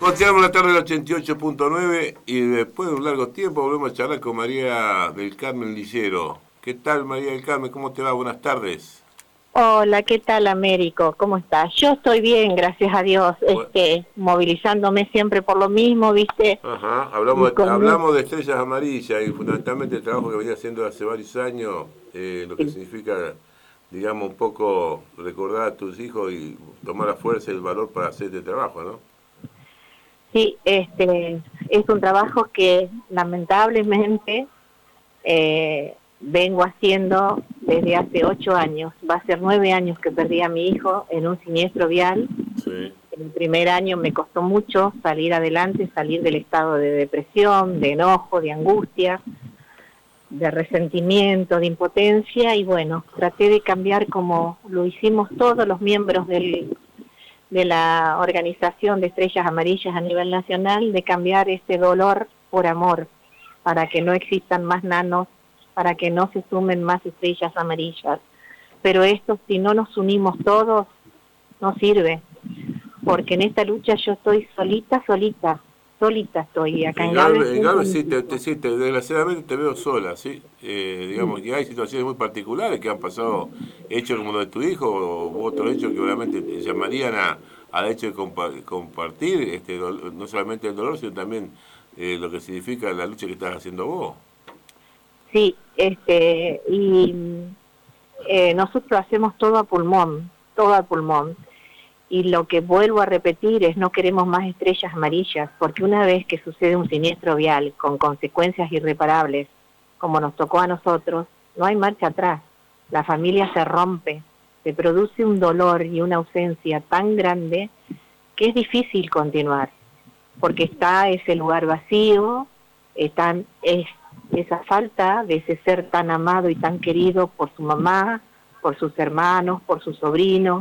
Continuamos la tarde del 88.9 y después de un largo tiempo volvemos a charlar con María del Carmen Lillero. ¿Qué tal, María del Carmen? ¿Cómo te va? Buenas tardes. Hola, ¿qué tal, Américo? ¿Cómo estás? Yo estoy bien, gracias a Dios, Bueno, movilizándome siempre por lo mismo, ¿viste? ajá, Y hablamos de estrellas amarillas y fundamentalmente el trabajo que venía haciendo hace varios años, lo que significa, digamos, un poco recordar a tus hijos y tomar la fuerza y el valor para hacer este trabajo, ¿no? sí, es un trabajo que lamentablemente vengo haciendo desde hace 8 años. Va a ser 9 años que perdí a mi hijo en un siniestro vial. Sí. El primer año me costó mucho salir adelante, salir del estado de depresión, de enojo, de angustia, de resentimiento, de impotencia, y bueno, traté de cambiar como lo hicimos todos los miembros de la Organización de Estrellas Amarillas a nivel nacional, de cambiar ese dolor por amor, para que no existan más nanos, para que no se sumen más estrellas amarillas. Pero esto, si no nos unimos todos, no sirve, porque en esta lucha yo estoy solita estoy acá en Galvez En junto a Galvez mis sí, hijos. desgraciadamente te veo sola, ¿sí? Sí, Digamos, y hay situaciones muy particulares que han pasado, hechos como lo de tu hijo, u otros hechos que obviamente te llamarían al hecho de compartir no solamente el dolor, sino también lo que significa la lucha que estás haciendo vos. sí, nosotros hacemos todo a pulmón. Y lo que vuelvo a repetir es: no queremos más estrellas amarillas, porque una vez que sucede un siniestro vial con consecuencias irreparables, como nos tocó a nosotros, no hay marcha atrás. La familia se rompe, se produce un dolor y una ausencia tan grande que es difícil continuar, porque está ese lugar vacío, esa falta de ese ser tan amado y tan querido por su mamá, por sus hermanos, por sus sobrinos,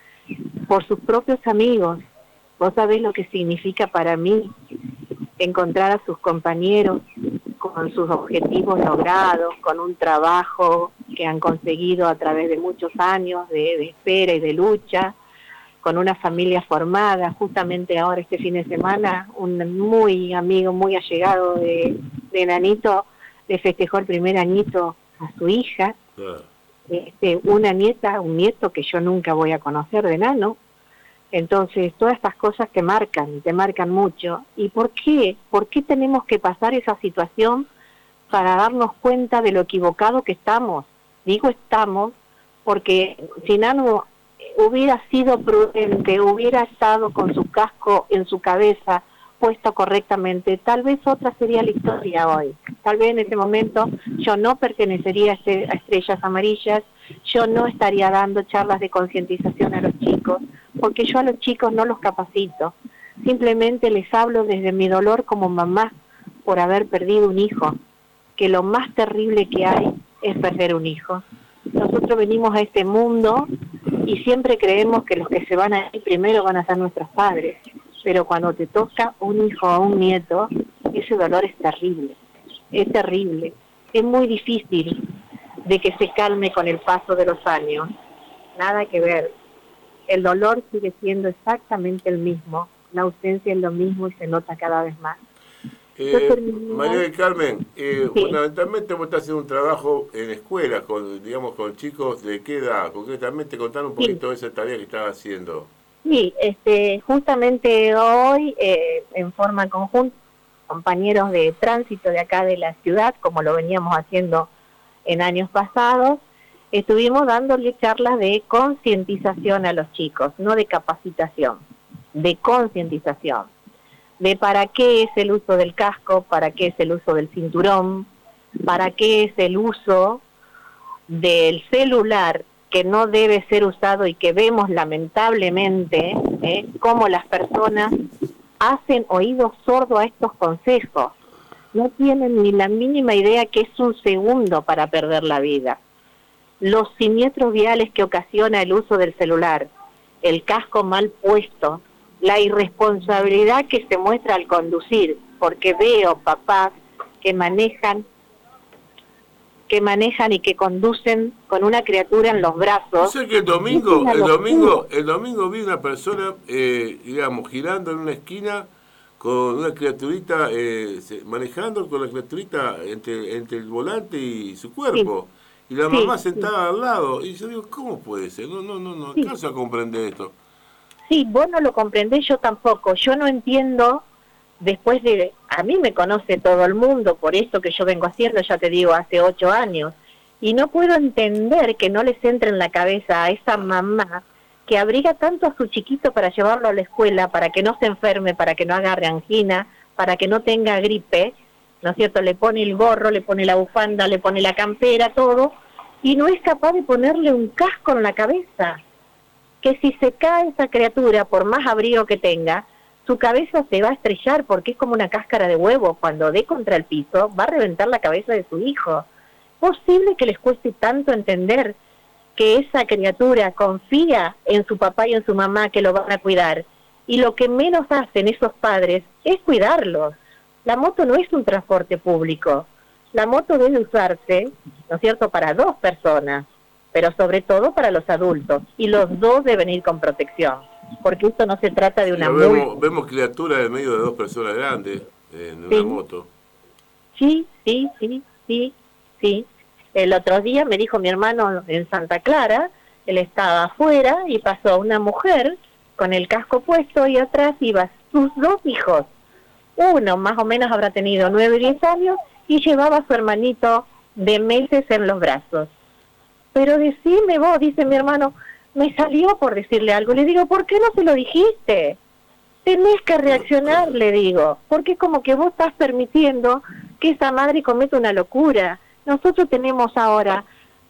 por sus propios amigos. Vos sabés lo que significa para mí encontrar a sus compañeros con sus objetivos logrados, con un trabajo que han conseguido a través de muchos años de espera y de lucha, con una familia formada. Justamente ahora, este fin de semana, un muy amigo, muy allegado de Nanito, le festejó el primer añito a su hija, Claro. una nieta, un nieto que yo nunca voy a conocer de Nano. Entonces, todas estas cosas te marcan mucho. ¿Y por qué? ¿Por qué tenemos que pasar esa situación para darnos cuenta de lo equivocado que estamos? Digo estamos porque si Nano hubiera sido prudente, hubiera estado con su casco en su cabeza puesto correctamente, tal vez otra sería la historia hoy. Tal vez en ese momento yo no pertenecería a Estrellas Amarillas, yo no estaría dando charlas de concientización a los chicos, porque yo a los chicos no los capacito, simplemente les hablo desde mi dolor como mamá por haber perdido un hijo, que lo más terrible que hay es perder un hijo. Nosotros venimos a este mundo y siempre creemos que los que se van a ir primero van a ser nuestros padres, pero cuando te toca un hijo o un nieto, ese dolor es terrible, es muy difícil de que se calme con el paso de los años, nada que ver, el dolor sigue siendo exactamente el mismo, la ausencia es lo mismo y se nota cada vez más. Yo María terminé, del Carmen, sí, fundamentalmente vos estás haciendo un trabajo en escuelas, digamos, con chicos de qué edad, concretamente contar un sí, poquito de esa tarea que estás haciendo. sí, justamente hoy, en forma conjunta, compañeros de tránsito de acá de la ciudad, como lo veníamos haciendo en años pasados, estuvimos dándole charlas de concientización a los chicos, no de capacitación, de concientización, de para qué es el uso del casco, para qué es el uso del cinturón, para qué es el uso del celular, que no debe ser usado, y que vemos lamentablemente cómo las personas hacen oídos sordos a estos consejos. No tienen ni la mínima idea que es un segundo para perder la vida. Los siniestros viales que ocasiona el uso del celular, el casco mal puesto, la irresponsabilidad que se muestra al conducir, porque veo papás que manejan y que conducen con una criatura en los Yo brazos. sé que Es una locura. el domingo vi una persona, digamos, girando en una esquina con una criaturita, manejando con la criaturita entre el volante y su Sí, cuerpo. Y la sí, mamá sí, sentada al lado. Y yo digo, ¿cómo puede ser? No sí. alcanzo a comprender esto. Sí, vos no lo comprendés, yo tampoco. Yo no entiendo, después de... A mí me conoce todo el mundo por esto que yo vengo haciendo, ya te digo, hace 8 años. Y no puedo entender que no les entre en la cabeza a esa mamá que abriga tanto a su chiquito para llevarlo a la escuela, para que no se enferme, para que no agarre angina, para que no tenga gripe, ¿no es cierto? Le pone el gorro, le pone la bufanda, le pone la campera, todo, y no es capaz de ponerle un casco en la cabeza, que si se cae esa criatura, por más abrigo que tenga, su cabeza se va a estrellar porque es como una cáscara de huevo. Cuando dé contra el piso, va a reventar la cabeza de su hijo. ¿Posible que les cueste tanto entender que esa criatura confía en su papá y en su mamá que lo van a cuidar? Y lo que menos hacen esos padres es cuidarlos. La moto no es un transporte público. La moto debe usarse, ¿no es cierto?, para 2 personas, pero sobre todo para los adultos, y los dos deben ir con protección, porque esto no se trata de Sí, una multa. vemos criaturas en medio de dos personas grandes en una Sí, moto. sí, sí, sí, sí, sí. El otro día me dijo mi hermano en Santa Clara, él estaba afuera y pasó una mujer con el casco puesto y atrás iba sus 2 hijos. Uno más o menos habrá tenido 9 y 10 años y llevaba a su hermanito de meses en los brazos. Pero decime vos, dice mi hermano, me salió por decirle algo. Le digo, ¿por qué no se lo dijiste? Tenés que reaccionar, le digo, porque es como que vos estás permitiendo que esa madre cometa una locura. Nosotros tenemos ahora,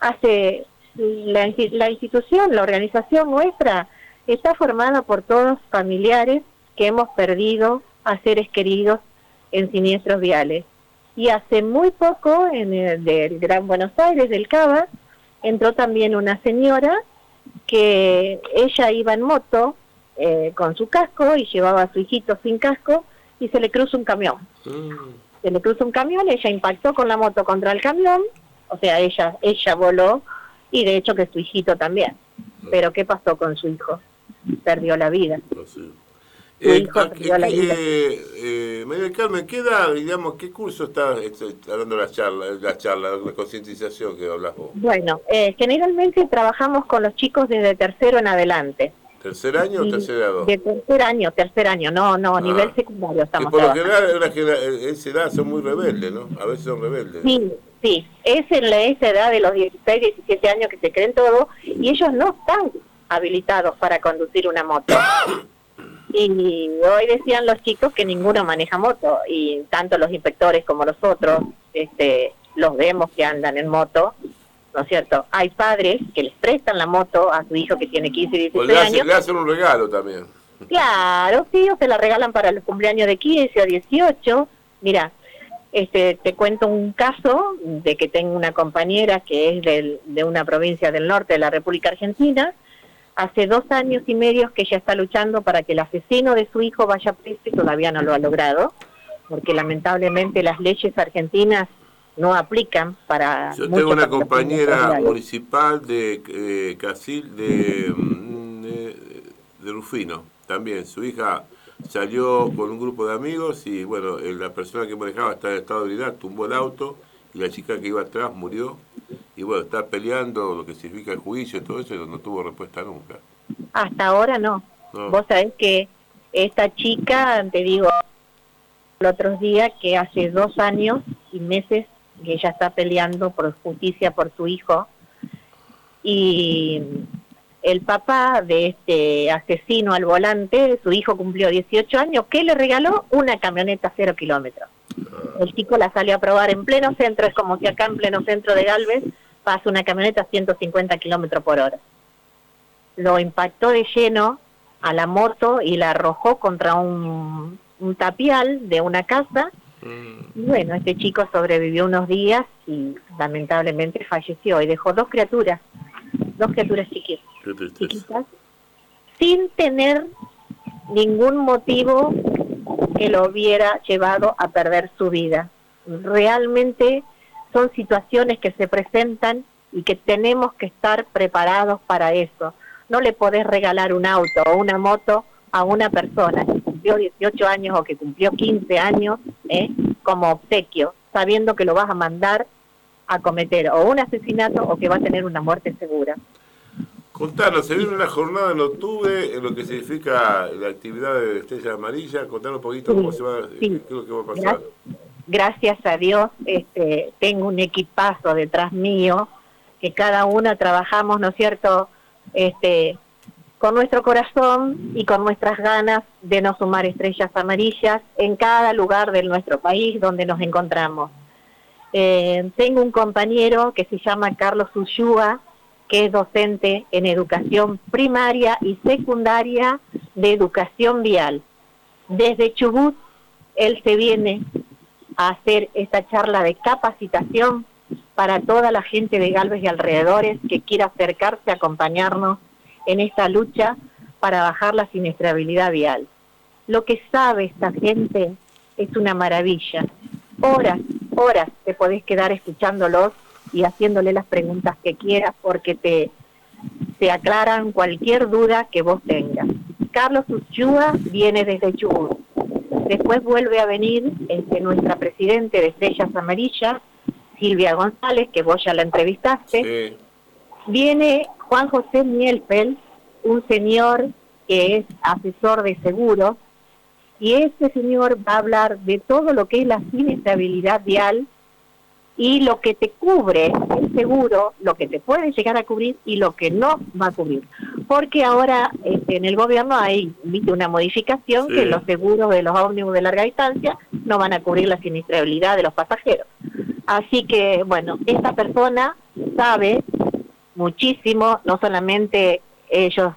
la institución, la organización nuestra, está formada por todos familiares que hemos perdido a seres queridos en siniestros viales. Y hace muy poco, en el del Gran Buenos Aires, del Cava, entró también una señora que ella iba en moto con su casco y llevaba a su hijito sin casco y se le cruza un camión. Se le cruza un camión, ella impactó con la moto contra el camión, o sea, ella voló y de hecho que su hijito también. Pero ¿qué pasó con su hijo? Perdió la vida. Su hijo perdió la vida. María del Carmen, ¿qué edad, digamos, qué curso está dando la concientización que hablas vos? Bueno, generalmente trabajamos con los chicos desde tercero en adelante. ¿Tercer año o tercer grado? De tercer año, no, nivel secundario Que estamos por lo trabajando. general, esa edad son muy rebeldes, ¿no? A veces son rebeldes. Sí, sí, es en esa edad de los 16, 17 años que se creen todo y ellos no están habilitados para conducir una moto. Y hoy decían los chicos que ninguno maneja moto y tanto los inspectores como los otros los vemos que andan en moto, ¿no es cierto? Hay padres que les prestan la moto a su hijo que tiene 15 y 16 años. Le hacen un regalo también. Claro, sí, o se la regalan para el cumpleaños de 15 o 18. Mira, te cuento un caso de que tengo una compañera que es de una provincia del norte de la República Argentina. Hace 2 años y medio que ella está luchando para que el asesino de su hijo vaya preso y todavía no lo ha logrado, porque lamentablemente las leyes argentinas no aplican para... Yo tengo una compañera municipal de Casil de Rufino, también. Su hija salió con un grupo de amigos y, bueno, la persona que manejaba está en estado de ebriedad, tumbó el auto y la chica que iba atrás murió. Y, bueno, está peleando lo que significa el juicio y todo eso, y no tuvo respuesta nunca. Hasta ahora no. Vos sabés que esta chica, te digo, el otro día que hace 2 años y meses que ella está peleando por justicia por su hijo, y el papá de este asesino al volante, su hijo cumplió 18 años, ¿qué le regaló? Una camioneta 0 kilómetros. El chico la salió a probar en pleno centro, es como si acá en pleno centro de Galvez pasa una camioneta a 150 kilómetros por hora. Lo impactó de lleno a la moto y la arrojó contra un tapial de una casa. Y bueno, este chico sobrevivió unos días y lamentablemente falleció y dejó 2 criaturas chiquitas, sin tener ningún motivo que lo hubiera llevado a perder su vida. Realmente son situaciones que se presentan y que tenemos que estar preparados para eso. No le podés regalar un auto o una moto a una persona cumplió 18 años o que cumplió 15 años, como obsequio, sabiendo que lo vas a mandar a cometer o un asesinato o que va a tener una muerte segura. Contanos, se viene una jornada en octubre en lo que significa la actividad de Estrella Amarilla. Contanos un poquito cómo se va, Sí. qué es lo que va a pasar. Gracias a Dios tengo un equipazo detrás mío, que cada una trabajamos, ¿no es cierto?, con nuestro corazón y con nuestras ganas de no sumar estrellas amarillas en cada lugar de nuestro país donde nos encontramos. Tengo un compañero que se llama Carlos Ushua, que es docente en educación primaria y secundaria de educación vial. Desde Chubut, él se viene a hacer esta charla de capacitación para toda la gente de Galvez y alrededores que quiera acercarse a acompañarnos en esta lucha para bajar la siniestrabilidad vial. Lo que sabe esta gente es una maravilla. Horas te podés quedar escuchándolos y haciéndole las preguntas que quieras porque te aclaran cualquier duda que vos tengas. Carlos Ushua viene desde Chubut. Después vuelve a venir nuestra presidente de Estrellas Amarillas, Silvia González, que vos ya la entrevistaste. Sí. Viene Juan José Mielfeld, un señor que es asesor de seguros, y este señor va a hablar de todo lo que es la siniestrabilidad vial y lo que te cubre el seguro, lo que te puede llegar a cubrir y lo que no va a cubrir. Porque ahora en el gobierno hay una modificación que los seguros de los ómnibus de larga distancia no van a cubrir la siniestrabilidad de los pasajeros. Así que, bueno, esta persona sabe muchísimo, no solamente ellos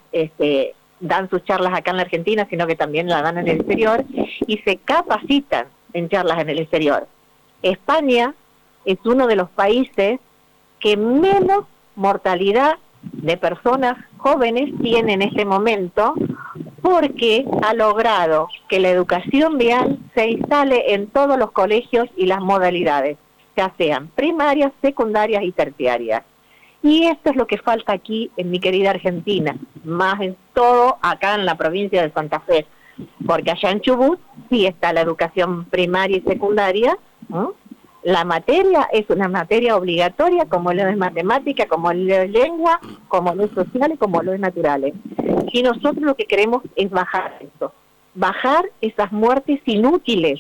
dan sus charlas acá en la Argentina, sino que también la dan en el exterior y se capacitan en charlas en el exterior. España es uno de los países que menos mortalidad de personas jóvenes tiene en este momento porque ha logrado que la educación vial se instale en todos los colegios y las modalidades, ya sean primarias, secundarias y terciarias. Y esto es lo que falta aquí en mi querida Argentina, más en todo acá en la provincia de Santa Fe, porque allá en Chubut sí está la educación primaria y secundaria, ¿no? La materia es una materia obligatoria, como lo es matemática, como lo es lengua, como lo es social y como lo es naturales. Y nosotros lo que queremos es bajar esto, bajar esas muertes inútiles.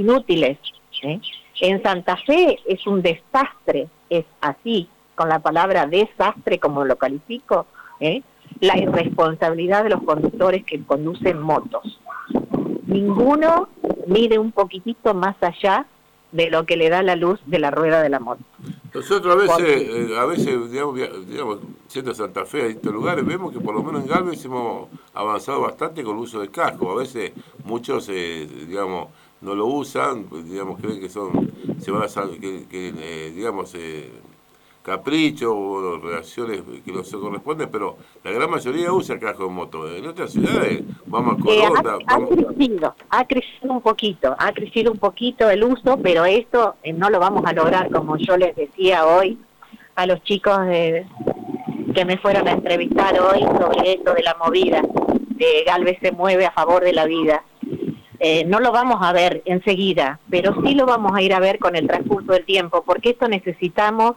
En Santa Fe es un desastre, es así, con la palabra desastre como lo califico, la irresponsabilidad de los conductores que conducen motos. Ninguno mide un poquitito más allá de lo que le da la luz de la rueda de la moto. Nosotros a veces digamos, siendo Santa Fe a distintos lugares, vemos que por lo menos en Galvez hemos avanzado bastante con el uso de casco. A veces muchos, digamos, no lo usan, digamos, creen que se van a digamos, caprichos o reacciones que no se corresponden, pero la gran mayoría usa casco de moto. En otras ciudades, vamos a Corona. Ha crecido un poquito el uso, pero esto no lo vamos a lograr, como yo les decía hoy a los chicos que me fueron a entrevistar hoy sobre esto de la movida, de Galvez se mueve a favor de la vida. No lo vamos a ver enseguida, pero sí lo vamos a ir a ver con el transcurso del tiempo, porque esto necesitamos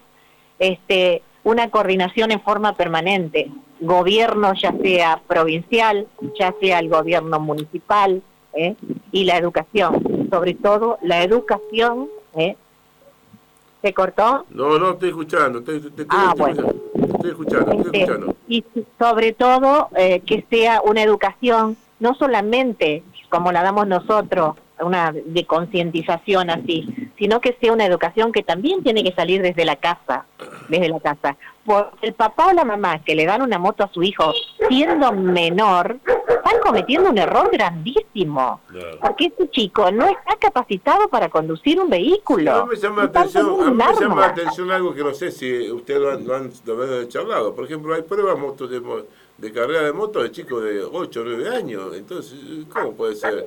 una coordinación en forma permanente, gobierno ya sea provincial, ya sea el gobierno municipal, y la educación, sobre todo la educación. ¿Se cortó? No, estoy escuchando, estoy escuchando. Y sobre todo que sea una educación, no solamente como la damos nosotros, una de concientización así, sino que sea una educación que también tiene que salir desde la casa. Porque el papá o la mamá que le dan una moto a su hijo siendo menor, están cometiendo un error grandísimo. Claro. Porque este chico no está capacitado para conducir un vehículo. Sí, a mí me llama la atención algo que no sé si ustedes lo han charlado. Por ejemplo, hay pruebas de carrera de moto de chicos de 8 o 9 años. Entonces, ¿cómo puede ser?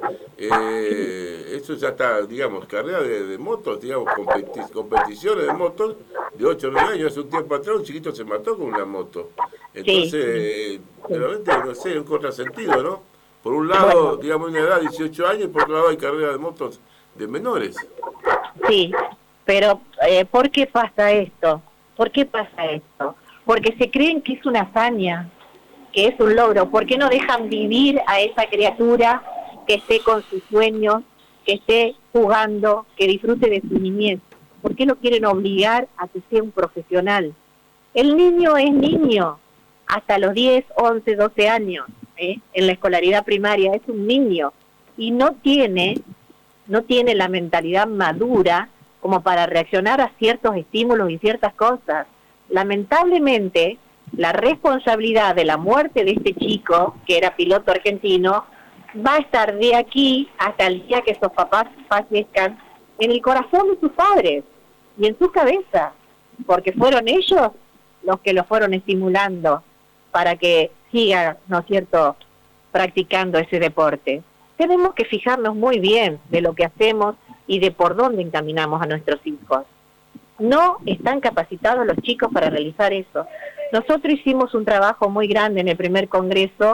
Eso ya está, digamos, carrera de motos, digamos, competiciones de motos de 8 o 9 años. Hace un tiempo atrás un chiquito se mató con una moto. Entonces, realmente, no sé, un contrasentido, ¿no? Por un lado, Bueno, digamos, una edad de 18 años, y por otro lado hay carrera de motos de menores. sí, pero ¿por qué pasa esto? ¿Por qué pasa esto? Porque se creen que es una hazaña, que es un logro. ¿Por qué no dejan vivir a esa criatura que esté con sus sueños, que esté jugando, que disfrute de su niñez? ¿Por qué lo quieren obligar a que sea un profesional? El niño es niño hasta los 10, 11, 12 años, en la escolaridad primaria, es un niño y no tiene la mentalidad madura como para reaccionar a ciertos estímulos y ciertas cosas. Lamentablemente, la responsabilidad de la muerte de este chico, que era piloto argentino, va a estar de aquí hasta el día que sus papás fallezcan en el corazón de sus padres y en su cabeza, porque fueron ellos los que lo fueron estimulando para que siga, ¿no es cierto?, practicando ese deporte. Tenemos que fijarnos muy bien de lo que hacemos y de por dónde encaminamos a nuestros hijos. No están capacitados los chicos para realizar eso. Nosotros hicimos un trabajo muy grande en el primer congreso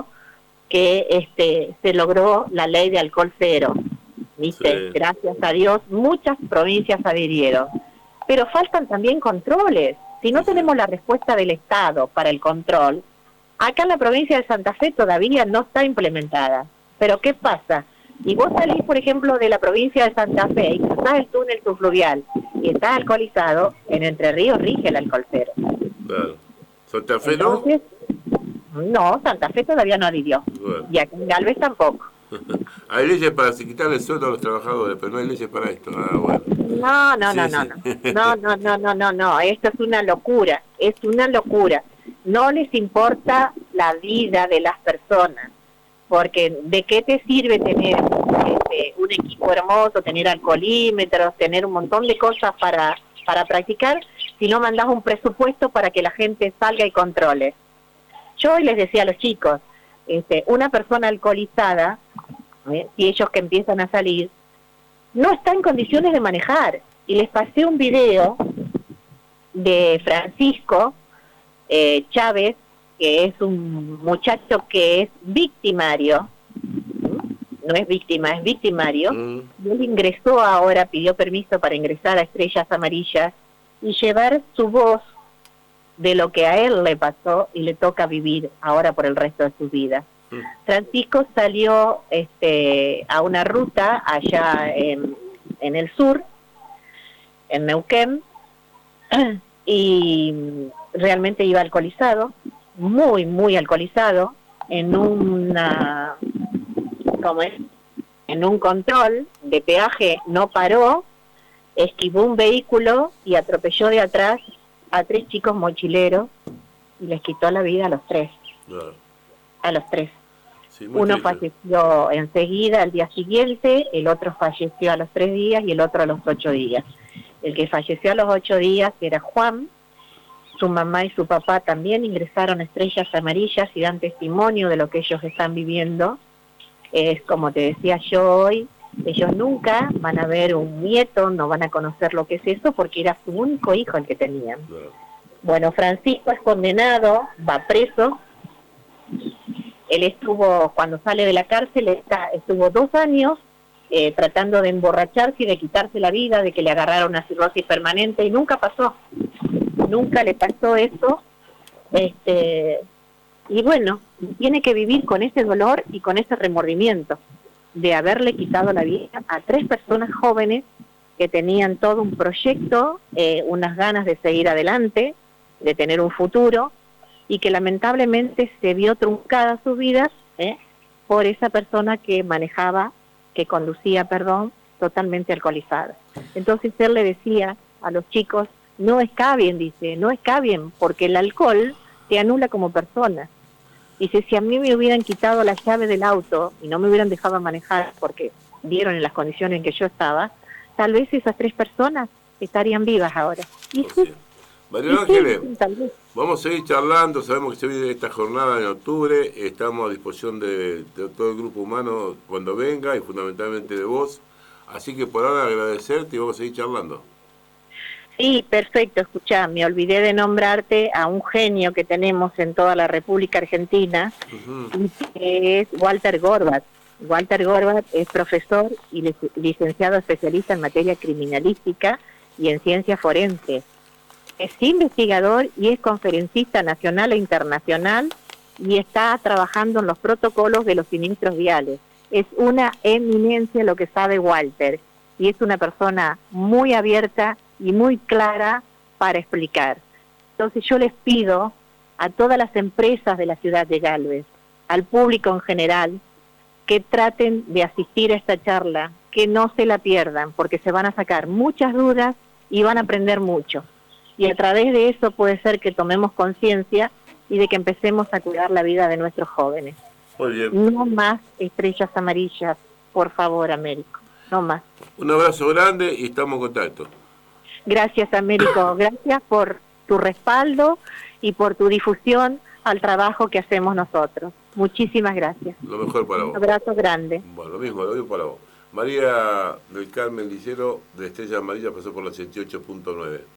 que se logró la ley de alcohol cero. ¿Viste? Sí. Gracias a Dios, muchas provincias adhirieron. Pero faltan también controles. Si Sí, no sí. tenemos la respuesta del Estado para el control, acá en la provincia de Santa Fe todavía no está implementada. Pero ¿qué pasa? Si vos salís, por ejemplo, de la provincia de Santa Fe y cruzás el túnel subfluvial y estás alcoholizado, en Entre Ríos rige el alcohol cero. Claro. ¿Santa Fe no? Entonces, no, Santa Fe todavía no adhirió. Bueno. Y aquí en Galvez tampoco. Hay leyes para quitarle el sueldo a los trabajadores, pero no hay leyes para esto. Ah, bueno. No, no, no, Sí, no, sí. no. No, no, no, no, no, no. Esto es una locura. Es una locura. No les importa la vida de las personas. Porque ¿de qué te sirve tener un equipo hermoso, tener alcoholímetros, tener un montón de cosas para practicar, si no mandas un presupuesto para que la gente salga y controle? Yo hoy les decía a los chicos, una persona alcoholizada, si ellos que empiezan a salir, no está en condiciones de manejar. Y les pasé un video de Francisco Chávez, que es un muchacho que es victimario, no es víctima, es victimario, Mm, y él ingresó ahora, pidió permiso para ingresar a Estrellas Amarillas y llevar su voz de lo que a él le pasó y le toca vivir ahora por el resto de su vida. mm. Francisco salió a una ruta allá en el sur, en Neuquén, y realmente iba alcoholizado, muy, muy alcoholizado, en ¿cómo es? En un control de peaje no paró, esquivó un vehículo y atropelló de atrás a 3 chicos mochileros y les quitó la vida a los 3. Claro. A los 3. Sí, muy Uno triste. falleció enseguida al día siguiente, el otro falleció a los 3 días y el otro a los 8 días. El que falleció a los 8 días era Juan. Su mamá y su papá también ingresaron a Estrellas Amarillas y dan testimonio de lo que ellos están viviendo. Es como te decía yo hoy, ellos nunca van a ver un nieto, no van a conocer lo que es eso porque era su único hijo el que tenían. Claro. Bueno, Francisco es condenado, va preso. Él estuvo, cuando sale de la cárcel, estuvo 2 años tratando de emborracharse y de quitarse la vida, de que le agarrara una cirrosis permanente, y nunca pasó. Nunca le pasó eso. Y bueno, tiene que vivir con ese dolor y con ese remordimiento de haberle quitado la vida a 3 personas jóvenes que tenían todo un proyecto, unas ganas de seguir adelante, de tener un futuro, y que lamentablemente se vio truncada sus vidas por esa persona que conducía, totalmente alcoholizada. Entonces él le decía a los chicos, no escabien, dice, no escabien, porque el alcohol te anula como persona. Dice, si a mí me hubieran quitado la llave del auto y no me hubieran dejado manejar porque vieron en las condiciones en que yo estaba, tal vez esas 3 personas estarían vivas ahora. Y O sí, sea, María y Ángeles, sí, tal vez. vamos a seguir charlando, sabemos que se viene esta jornada en octubre, estamos a disposición de todo el grupo humano cuando venga y fundamentalmente de vos, así que por ahora agradecerte y vamos a seguir charlando. Sí, perfecto, escuchá, me olvidé de nombrarte a un genio que tenemos en toda la República Argentina, Ujú. que es Walter Gorbat. Walter Gorbat es profesor y licenciado especialista en materia criminalística y en ciencia forense. Es investigador y es conferencista nacional e internacional y está trabajando en los protocolos de los siniestros viales. Es una eminencia lo que sabe Walter y es una persona muy abierta y muy clara para explicar. Entonces yo les pido a todas las empresas de la ciudad de Galvez, al público en general, que traten de asistir a esta charla, que no se la pierdan, porque se van a sacar muchas dudas y van a aprender mucho. Y a través de eso puede ser que tomemos conciencia y de que empecemos a cuidar la vida de nuestros jóvenes. Muy bien. No más estrellas amarillas, por favor, Américo, no más. Un abrazo grande y estamos en contacto. Gracias, Américo, gracias por tu respaldo y por tu difusión al trabajo que hacemos nosotros. Muchísimas gracias. Lo mejor para vos. Un abrazo grande. Bueno, lo mismo, lo mismo para vos. María del Carmen Licero de Estrella Amarilla pasó por la 88.9.